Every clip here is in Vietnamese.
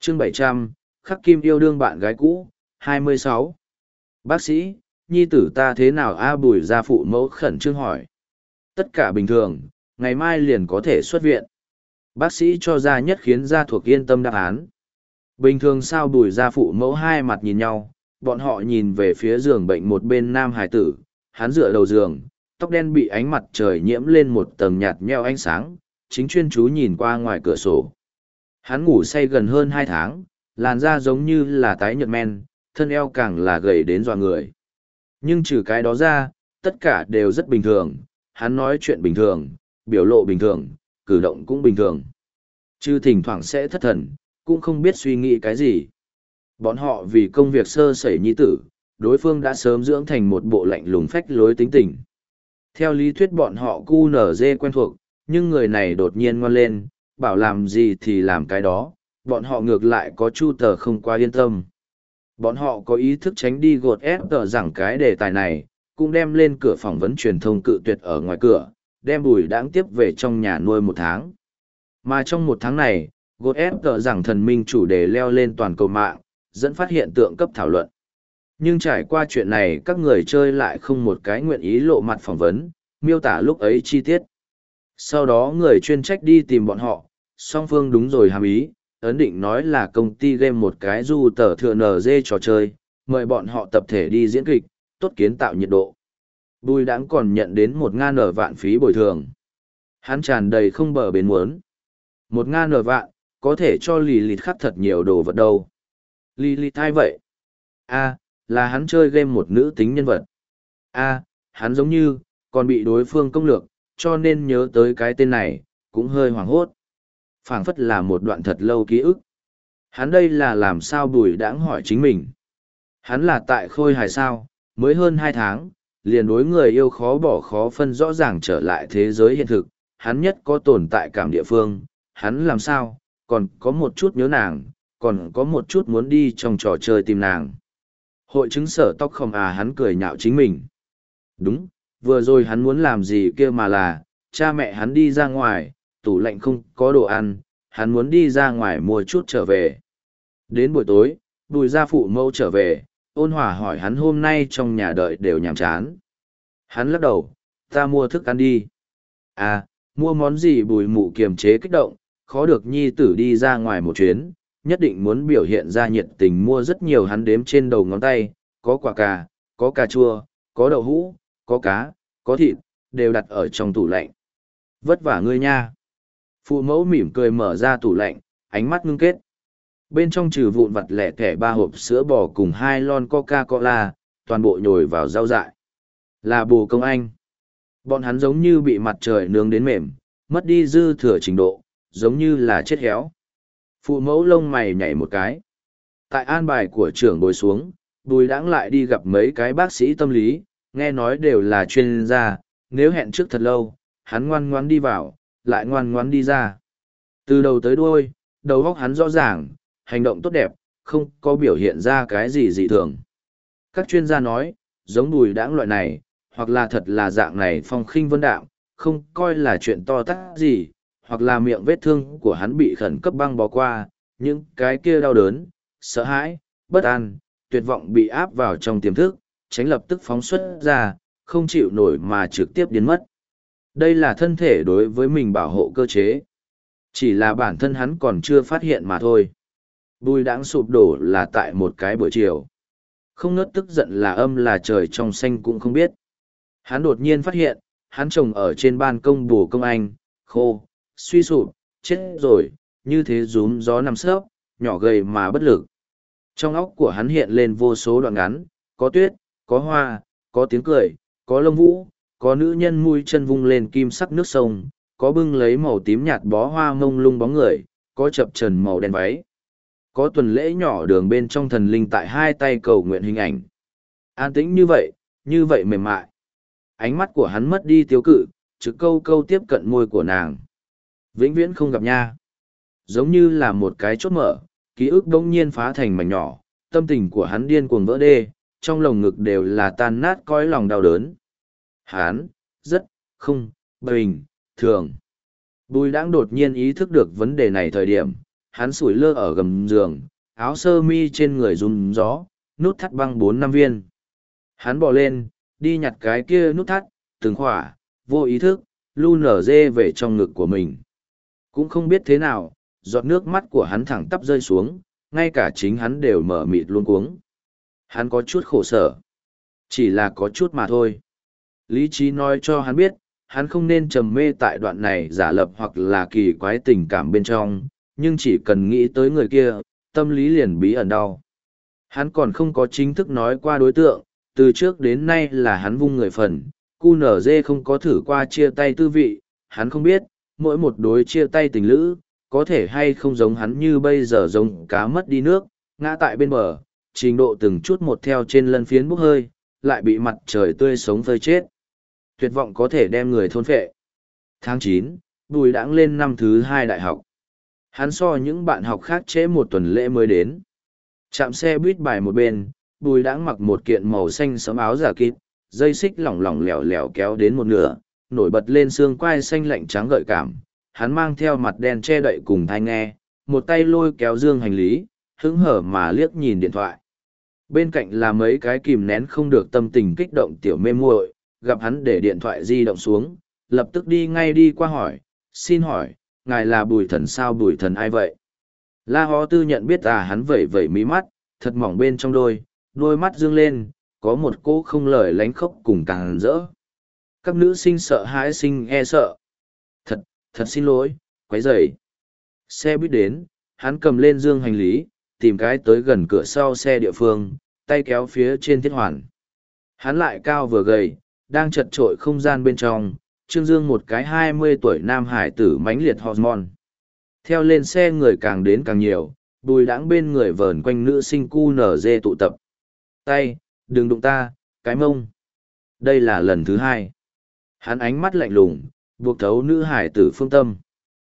Chương 700, Khắc Kim yêu đương bạn gái cũ, 26. Bác sĩ, nhi tử ta thế nào a? Bùi gia phụ mẫu khẩn trương hỏi. Tất cả bình thường, ngày mai liền có thể xuất viện. Bác sĩ cho ra nhất khiến gia thuộc yên tâm đáp án. Bình thường sao? Bùi gia phụ mẫu hai mặt nhìn nhau, bọn họ nhìn về phía giường bệnh một bên nam hải tử, hắn dựa đầu giường, tóc đen bị ánh mặt trời nhiễm lên một tầng nhạt nhẽo ánh sáng, chính chuyên chú nhìn qua ngoài cửa sổ. Hắn ngủ say gần hơn 2 tháng, làn da giống như là tái nhợt men, thân eo càng là gầy đến dọa người. Nhưng trừ cái đó ra, tất cả đều rất bình thường, hắn nói chuyện bình thường, biểu lộ bình thường, cử động cũng bình thường. Chứ thỉnh thoảng sẽ thất thần, cũng không biết suy nghĩ cái gì. Bọn họ vì công việc sơ sẩy nhi tử, đối phương đã sớm dưỡng thành một bộ lạnh lùng phách lối tính tình. Theo lý thuyết bọn họ QNZ quen thuộc, nhưng người này đột nhiên ngoan lên, bảo làm gì thì làm cái đó, bọn họ ngược lại có chu tờ không quá yên tâm. Bọn họ có ý thức tránh đi gột ép tờ rằng cái đề tài này, cũng đem lên cửa phỏng vấn truyền thông cự tuyệt ở ngoài cửa, đem Bùi Đãng tiếp về trong nhà nuôi 1 tháng. Mà trong 1 tháng này, gột ép tờ rằng thần minh chủ đề leo lên toàn cầu mạng, dẫn phát hiện tượng cấp thảo luận. Nhưng trải qua chuyện này các người chơi lại không một cái nguyện ý lộ mặt phỏng vấn, miêu tả lúc ấy chi tiết. Sau đó người chuyên trách đi tìm bọn họ, song phương đúng rồi hàm ý, ấn định nói là công ty game một cái du tờ thừa NG trò chơi, mời bọn họ tập thể đi diễn kịch, tốt kiến tạo nhiệt độ. Bùi Đãng còn nhận đến 1.000 vạn phí bồi thường. Hắn tràn đầy không bờ bến muốn. 1.000 vạn, có thể cho Lilith khắc thật nhiều đồ vật đâu. Lilith ai vậy? Là hắn chơi game một nữ tính nhân vật. Hắn giống như, còn bị đối phương công lược, cho nên nhớ tới cái tên này, cũng hơi hoảng hốt. Phảng phất là một đoạn thật lâu ký ức. Hắn đây là làm sao? Bùi Đãng hỏi chính mình. Hắn là tại Khôi Hài sao, mới hơn 2 tháng, liền đối người yêu khó bỏ khó phân rõ ràng trở lại thế giới hiện thực, hắn nhất có tồn tại cảm địa phương, hắn làm sao, còn có một chút nhớ nàng, còn có một chút muốn đi trong trò chơi tìm nàng. Hội chứng sở tóc không hắn cười nhạo chính mình. Đúng, vừa rồi hắn muốn làm gì kia mà là, cha mẹ hắn đi ra ngoài, tủ lạnh không có đồ ăn, hắn muốn đi ra ngoài mua chút trở về. Đến buổi tối, Bùi gia phụ mẫu trở về, ôn hòa hỏi hắn hôm nay trong nhà đợi đều nhàm chán. Hắn lắc đầu, ta mua thức ăn đi. Mua món gì? Bùi mụ kiềm chế kích động, khó được nhi tử đi ra ngoài một chuyến, nhất định muốn biểu hiện ra nhiệt tình mua rất nhiều. Hắn đếm trên đầu ngón tay, có quả cà, có cà chua, có đậu hũ, có cá, có thịt, đều đặt ở trong tủ lạnh. Vất vả ngươi nha. Phụ mẫu mỉm cười mở ra tủ lạnh, ánh mắt ngưng kết. Bên trong trừ vụn vặt lẻ thẻ 3 hộp sữa bò cùng 2 lon Coca-Cola, toàn bộ nhồi vào rau dại. Là bồ công anh. Bọn hắn giống như bị mặt trời nướng đến mềm, mất đi dư thừa trình độ, giống như là chết héo. Phụ mẫu lông mày nhảy một cái. Tại an bài của trưởng bồi xuống, Bùi Đãng lại đi gặp mấy cái bác sĩ tâm lý, nghe nói đều là chuyên gia, nếu hẹn trước thật lâu, hắn ngoan ngoãn đi vào, lại ngoan ngoãn đi ra. Từ đầu tới đuôi, đầu óc hắn rõ ràng, hành động tốt đẹp, không có biểu hiện ra cái gì dị thường. Các chuyên gia nói, giống Bùi Đãng loại này, hoặc là thật là dạng này phong khinh vân đạm, không coi là chuyện to tát gì, hoặc là miệng vết thương của hắn bị khẩn cấp băng bó qua, những cái kia đau đớn, sợ hãi, bất an, tuyệt vọng bị áp vào trong tiềm thức, tránh lập tức phóng xuất ra, không chịu nổi mà trực tiếp biến mất. Đây là thân thể đối với mình bảo hộ cơ chế. Chỉ là bản thân hắn còn chưa phát hiện mà thôi. Bùi Đãng sụp đổ là tại một cái buổi chiều. Không ngớt tức giận là âm là trời trong xanh cũng không biết. Hắn đột nhiên phát hiện, hắn trồng ở trên ban công bồ công anh, khô, suy sụp, chết rồi, như thế rúm gió nằm sấp, nhỏ gầy mà bất lực. Trong óc của hắn hiện lên vô số đoạn ngắn, có tuyết, có hoa, có tiếng cười, có lông vũ, có nữ nhân mui chân vung lên kim sắc nước sông, có bưng lấy màu tím nhạt bó hoa mông lung bóng người, có chập trần màu đen váy. Có tuần lễ nhỏ đường bên trong thần linh tại hai tay cầu nguyện hình ảnh. An tĩnh như vậy mềm mại. Ánh mắt của hắn mất đi tiêu cự, trực câu câu tiếp cận môi của nàng. Vĩnh viễn không gặp nha. Giống như là một cái chốt mở, ký ức bỗng nhiên phá thành mảnh nhỏ, tâm tình của hắn điên cuồng vỡ đê, trong lồng ngực đều là tan nát cõi lòng đau đớn. Hắn, rất, không, bình, thường. Bùi Đãng đột nhiên ý thức được vấn đề này thời điểm, Hắn sủi lơ ở gầm giường, áo sơ mi trên người rung gió, nút thắt băng 4-5 viên. Hắn bò lên, đi nhặt cái kia nút thắt, từng khỏa, vô ý thức, lu nở dê về trong ngực của mình. Cũng không biết thế nào, giọt nước mắt của hắn thẳng tắp rơi xuống, ngay cả chính hắn đều mở mịt luôn cuống. Hắn có chút khổ sở. Chỉ là có chút mà thôi. Lý trí nói cho hắn biết, hắn không nên trầm mê tại đoạn này giả lập hoặc là kỳ quái tình cảm bên trong, nhưng chỉ cần nghĩ tới người kia, tâm lý liền bí ẩn đau. Hắn còn không có chính thức nói qua đối tượng, từ trước đến nay là hắn vung người phần, QNZ không có thử qua chia tay tư vị, hắn không biết, mỗi một đối chia tay tình lữ, có thể hay không giống hắn như bây giờ giống cá mất đi nước, ngã tại bên bờ, trình độ từng chút một theo trên lân phiến bốc hơi, lại bị mặt trời tươi sống phơi chết. Tuyệt vọng có thể đem người thôn phệ. Tháng 9, Bùi Đãng lên năm thứ 2 đại học. Hắn so những bạn học khác trễ một tuần lễ mới đến. Trạm xe buýt bài một bên, Bùi Đãng mặc một kiện màu xanh sẫm áo giả kít, dây xích lỏng lỏng lẻo lẻo kéo đến một nửa, nổi bật lên xương quai xanh lạnh trắng gợi cảm. Hắn mang theo mặt đen che đậy cùng thai nghe, một tay lôi kéo dương hành lý, hứng hở mà liếc nhìn điện thoại. Bên cạnh là mấy cái kìm nén không được tâm tình kích động tiểu mê muội, gặp hắn để điện thoại di động xuống, lập tức đi ngay đi qua hỏi, xin hỏi, ngài là Bùi Thần sao? Bùi Thần ai vậy? La Hó Tư nhận biết hắn vẩy vẩy mí mắt, thật mỏng bên trong đôi mắt dương lên, có một cô không lời lánh khóc cùng càng rỡ. Các nữ sinh sợ hãi sinh e sợ. Thật xin lỗi, quấy rầy. Xe buýt đến, hắn cầm lên dương hành lý, tìm cái tới gần cửa sau xe địa phương, tay kéo phía trên thiết hoàn. Hắn lại cao vừa gầy, đang chật trội không gian bên trong, Trương Dương một cái 20 tuổi nam hải tử mãnh liệt hormone. Theo lên xe người càng đến càng nhiều, Bùi Đãng bên người vờn quanh nữ sinh QNZ tụ tập. Tay, đừng đụng ta, cái mông. Đây là lần thứ 2. Hắn ánh mắt lạnh lùng, buộc thấu nữ hải tử phương tâm.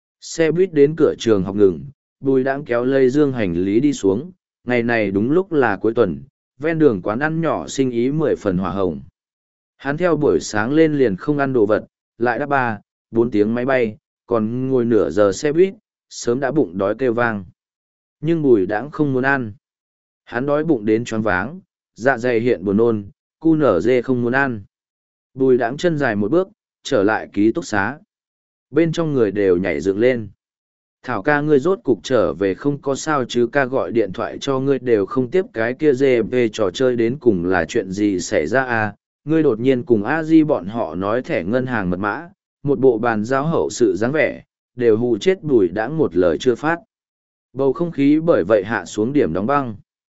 Xe buýt đến cửa trường học ngừng, Bùi Đãng kéo lây dương hành lý đi xuống, ngày này đúng lúc là cuối tuần, ven đường quán ăn nhỏ sinh ý 10 phần hỏa hồng. Hắn theo buổi sáng lên liền không ăn đồ vật, lại đáp 3-4 tiếng máy bay, còn ngồi nửa giờ xe buýt, sớm đã bụng đói kêu vang. Nhưng Bùi Đãng không muốn ăn. Hắn đói bụng đến choáng váng, dạ dày hiện buồn nôn, QNZ không muốn ăn. Bùi Đãng chân dài một bước, trở lại ký túc xá. Bên trong người đều nhảy dựng lên. Thảo ca, ngươi rốt cục trở về không có sao chứ? Ca gọi điện thoại cho ngươi đều không tiếp, cái kia về trò chơi đến cùng là chuyện gì xảy ra à? Ngươi đột nhiên cùng a di bọn họ nói thẻ ngân hàng mật mã, một bộ bàn giao hậu sự dáng vẻ, đều hù chết Bùi Đãng một lời chưa phát. Bầu không khí bởi vậy hạ xuống điểm đóng băng.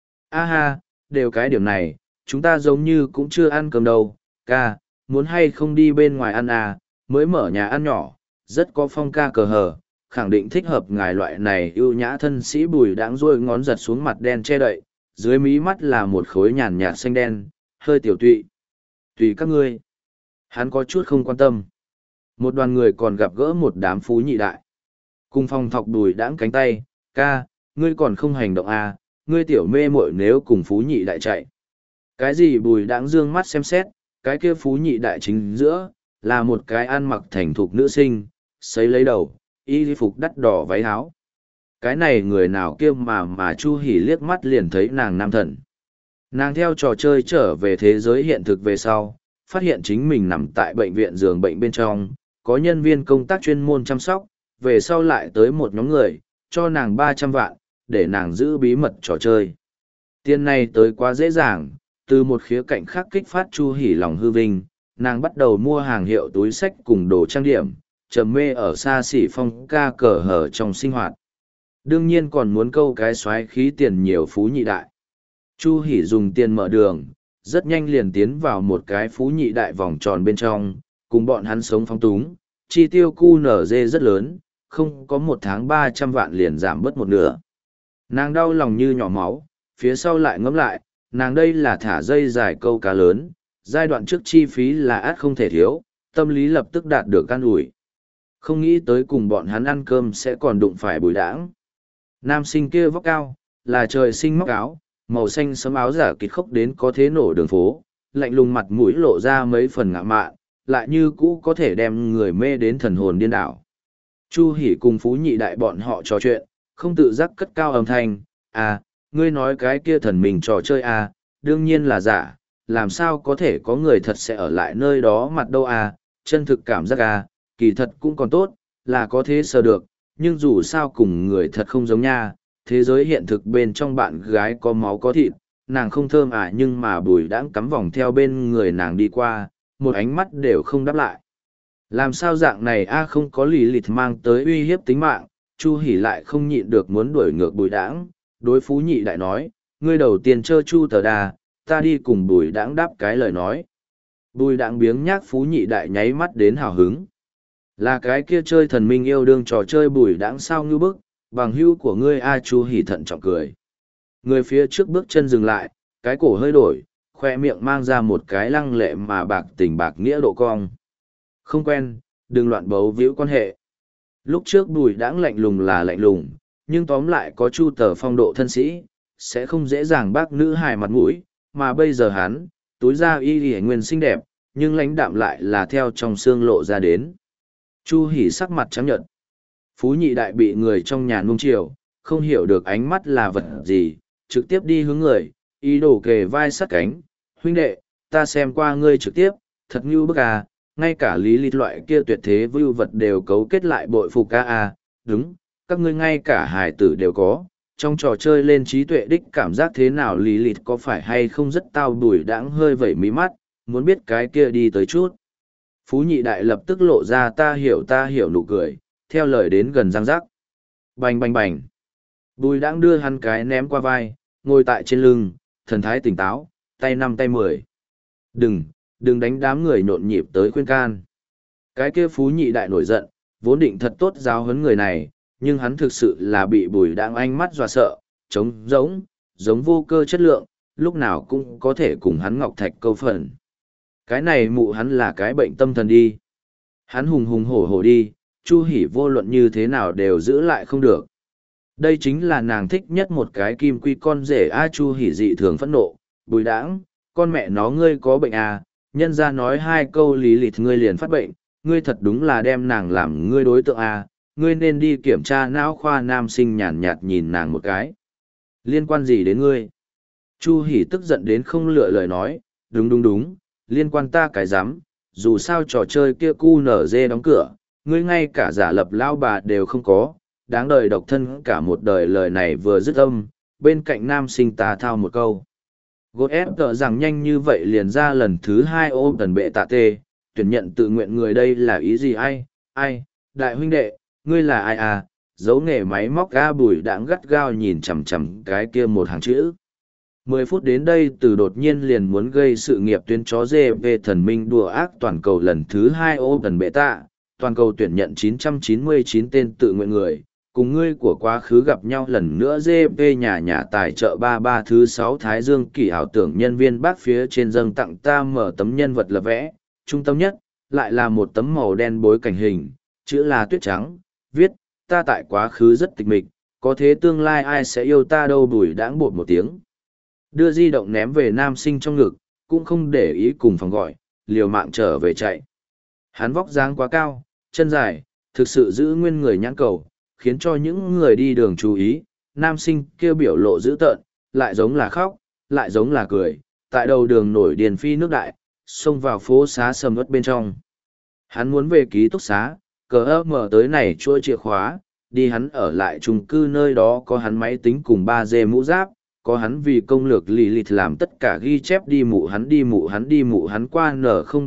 A ha, đều cái điểm này, chúng ta giống như cũng chưa ăn cơm đâu. Ca, muốn hay không đi bên ngoài ăn à? Mới mở nhà ăn nhỏ, rất có phong ca cờ hờ, khẳng định thích hợp ngài loại này ưu nhã thân sĩ. Bùi Đãng rôi ngón giật xuống mặt đen che đậy, dưới mí mắt là một khối nhàn nhạt xanh đen, hơi tiểu tụy. Tùy các ngươi. Hắn có chút không quan tâm. Một đoàn người còn gặp gỡ một đám phú nhị đại. Cùng phong thọc Bùi Đãng cánh tay, ca, ngươi còn không hành động à, ngươi tiểu mê muội nếu cùng phú nhị đại chạy. Cái gì? Bùi Đãng dương mắt xem xét, cái kia phú nhị đại chính giữa, là một cái ăn mặc thành thục nữ sinh, sấy lấy đầu, y phục đắt đỏ váy áo. Cái này người nào kia mà Chu Hỉ liếc mắt liền thấy nàng nam thần. Nàng theo trò chơi trở về thế giới hiện thực về sau, phát hiện chính mình nằm tại bệnh viện giường bệnh bên trong, có nhân viên công tác chuyên môn chăm sóc, về sau lại tới một nhóm người, cho nàng 300 vạn, để nàng giữ bí mật trò chơi. Tiền này tới quá dễ dàng, từ một khía cạnh khác kích phát Chu Hỉ lòng hư vinh, nàng bắt đầu mua hàng hiệu túi xách cùng đồ trang điểm, trầm mê ở xa xỉ phong ca cờ hở trong sinh hoạt. Đương nhiên còn muốn câu cái xoáy khí tiền nhiều phú nhị đại. Chu Hỉ dùng tiền mở đường, rất nhanh liền tiến vào một cái phú nhị đại vòng tròn bên trong, cùng bọn hắn sống phóng túng, chi tiêu QNZ rất lớn, không có một tháng 300 vạn liền giảm bớt một nửa. Nàng đau lòng như nhỏ máu, phía sau lại ngẫm lại, nàng đây là thả dây dài câu cá lớn, giai đoạn trước chi phí là ắt không thể thiếu, tâm lý lập tức đạt được an ủi. Không nghĩ tới cùng bọn hắn ăn cơm sẽ còn đụng phải Bùi Đãng. Nam sinh kia vóc cao, là trời sinh móc áo, màu xanh sẫm áo giả kịt khốc đến có thế nổ đường phố, lạnh lùng mặt mũi lộ ra mấy phần ngạo mạn, lại như cũ có thể đem người mê đến thần hồn điên đảo. Chu Hỉ cùng phú nhị đại bọn họ trò chuyện, không tự giác cất cao âm thanh, à, ngươi nói cái kia thần mình trò chơi à, đương nhiên là giả, làm sao có thể có người thật sẽ ở lại nơi đó mặt đâu à, chân thực cảm giác à, kỳ thật cũng còn tốt, là có thế sờ được, nhưng dù sao cùng người thật không giống nha, thế giới hiện thực bên trong bạn gái có máu có thịt, nàng không thơm à nhưng mà Bùi Đãng cắm vòng theo bên người nàng đi qua, một ánh mắt đều không đáp lại. Làm sao dạng này a không có lý lịch mang tới uy hiếp tính mạng, Chu Hỉ lại không nhịn được muốn đuổi ngược Bùi Đãng, đối Phú Nhị Đại nói, ngươi đầu tiên chơ Chu Tờ Đà, ta đi cùng Bùi Đãng đáp cái lời nói. Bùi Đãng biếng nhác Phú Nhị Đại nháy mắt đến hào hứng. Là cái kia chơi thần minh yêu đương trò chơi Bùi Đãng sao ngư bức, bằng hữu của ngươi a Chu Hỉ thận trọng cười. Người phía trước bước chân dừng lại, cái cổ hơi đổi, khoe miệng mang ra một cái lăng lệ mà bạc tình bạc nghĩa độ cong. Không quen, đừng loạn bấu víu quan hệ. Lúc trước Bùi Đãng lạnh lùng là lạnh lùng, nhưng tóm lại có Chu Tờ phong độ thân sĩ, sẽ không dễ dàng bác nữ hài mặt mũi, mà bây giờ hắn, túi da y y nguyên xinh đẹp, nhưng lãnh đạm lại là theo trong xương lộ ra đến. Chu Hỉ sắc mặt trắng nhợt. Phú Nhị Đại bị người trong nhà nuông chiều, không hiểu được ánh mắt là vật gì, trực tiếp đi hướng người, ý đồ kề vai sát cánh. Huynh đệ, ta xem qua ngươi trực tiếp, thật như bức à, ngay cả lý lịch loại kia tuyệt thế vưu vật đều cấu kết lại bội phục ca à, đúng, các ngươi ngay cả hài tử đều có. Trong trò chơi lên trí tuệ đích cảm giác thế nào lý lịch có phải hay không rất tao Bùi Đãng hơi vẩy mí mắt, muốn biết cái kia đi tới chút. Phú Nhị Đại lập tức lộ ra ta hiểu nụ cười, theo lời đến gần răng rắc. Bành bành bành. Bùi Đãng đưa hắn cái ném qua vai, ngồi tại trên lưng, thần thái tỉnh táo, tay năm tay mười. Đừng đánh đám người nhộn nhịp tới khuyên can. Cái kia Phú Nhị Đại nổi giận, vốn định thật tốt giáo huấn người này, nhưng hắn thực sự là bị Bùi Đãng ánh mắt dọa sợ, giống vô cơ chất lượng, lúc nào cũng có thể cùng hắn ngọc thạch câu phần. Cái này mụ hắn là cái bệnh tâm thần đi. Hắn hùng hùng hổ hổ đi, Chu Hỉ vô luận như thế nào đều giữ lại không được. Đây chính là nàng thích nhất một cái kim quy con rể a. Chu Hỉ dị thường phẫn nộ, Bùi Đãng, con mẹ nó ngươi có bệnh à, nhân ra nói hai câu lý lịch ngươi liền phát bệnh, ngươi thật đúng là đem nàng làm ngươi đối tượng à, ngươi nên đi kiểm tra não khoa. Nam Sinh nhàn nhạt nhìn nàng một cái. Liên quan gì đến ngươi? Chu Hỉ tức giận đến không lựa lời nói, đúng, liên quan ta cái rắm, dù sao trò chơi kia cu nở dê đóng cửa, ngươi ngay cả giả lập lao bà đều không có, đáng đời độc thân cả một đời. Lời này vừa dứt âm, bên cạnh Nam Sinh tà thao một câu. Gột ép tợ rằng nhanh như vậy liền ra lần thứ hai ôm tần bệ tạ tê, tuyển nhận tự nguyện người đây là ý gì ai, đại huynh đệ, ngươi là ai à, giấu nghề máy móc ga. Bùi Đãng gắt gao nhìn chằm chằm cái kia một hàng chữ. 10 phút đến đây từ đột nhiên liền muốn gây sự nghiệp tuyến chó dê về thần minh đùa ác toàn cầu lần thứ 2 ôm tần bệ tạ, toàn cầu tuyển nhận 999 tên tự nguyện người. Cùng ngươi của quá khứ gặp nhau lần nữa. GP nhà tài trợ 33 thứ 6 Thái Dương Kỳ ảo tưởng nhân viên bác phía trên dâng tặng ta mở tấm nhân vật lập vẽ, trung tâm nhất, lại là một tấm màu đen bối cảnh hình, chữ là tuyết trắng, viết, ta tại quá khứ rất tịch mịch, có thế tương lai ai sẽ yêu ta đâu. Bùi Đãng bột một tiếng. Đưa di động ném về Nam Sinh trong ngực, cũng không để ý cùng phòng gọi, liều mạng trở về chạy. Hắn vóc dáng quá cao, chân dài, thực sự giữ nguyên người nhãn cầu, khiến cho những người đi đường chú ý. Nam Sinh kêu biểu lộ dữ tợn, lại giống là khóc, lại giống là cười, tại đầu đường nổi điền phi nước đại, xông vào phố xá sầm uất bên trong. Hắn muốn về ký túc xá, cờ mở tới này chuỗi chìa khóa, đi hắn ở lại chung cư nơi đó có hắn máy tính cùng 3G mũ giáp, có hắn vì công lược lì lịt làm tất cả ghi chép đi mụ hắn qua nở không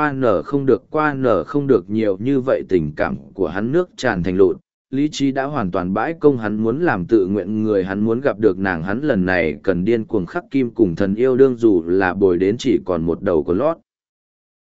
được nhiều như vậy. Tình cảm của hắn nước tràn thành lụt, lý trí đã hoàn toàn bãi công. Hắn muốn làm tự nguyện người, hắn muốn gặp được nàng, hắn lần này cần điên cuồng khắc kim cùng thần yêu đương, dù là bồi đến chỉ còn một đầu của lót.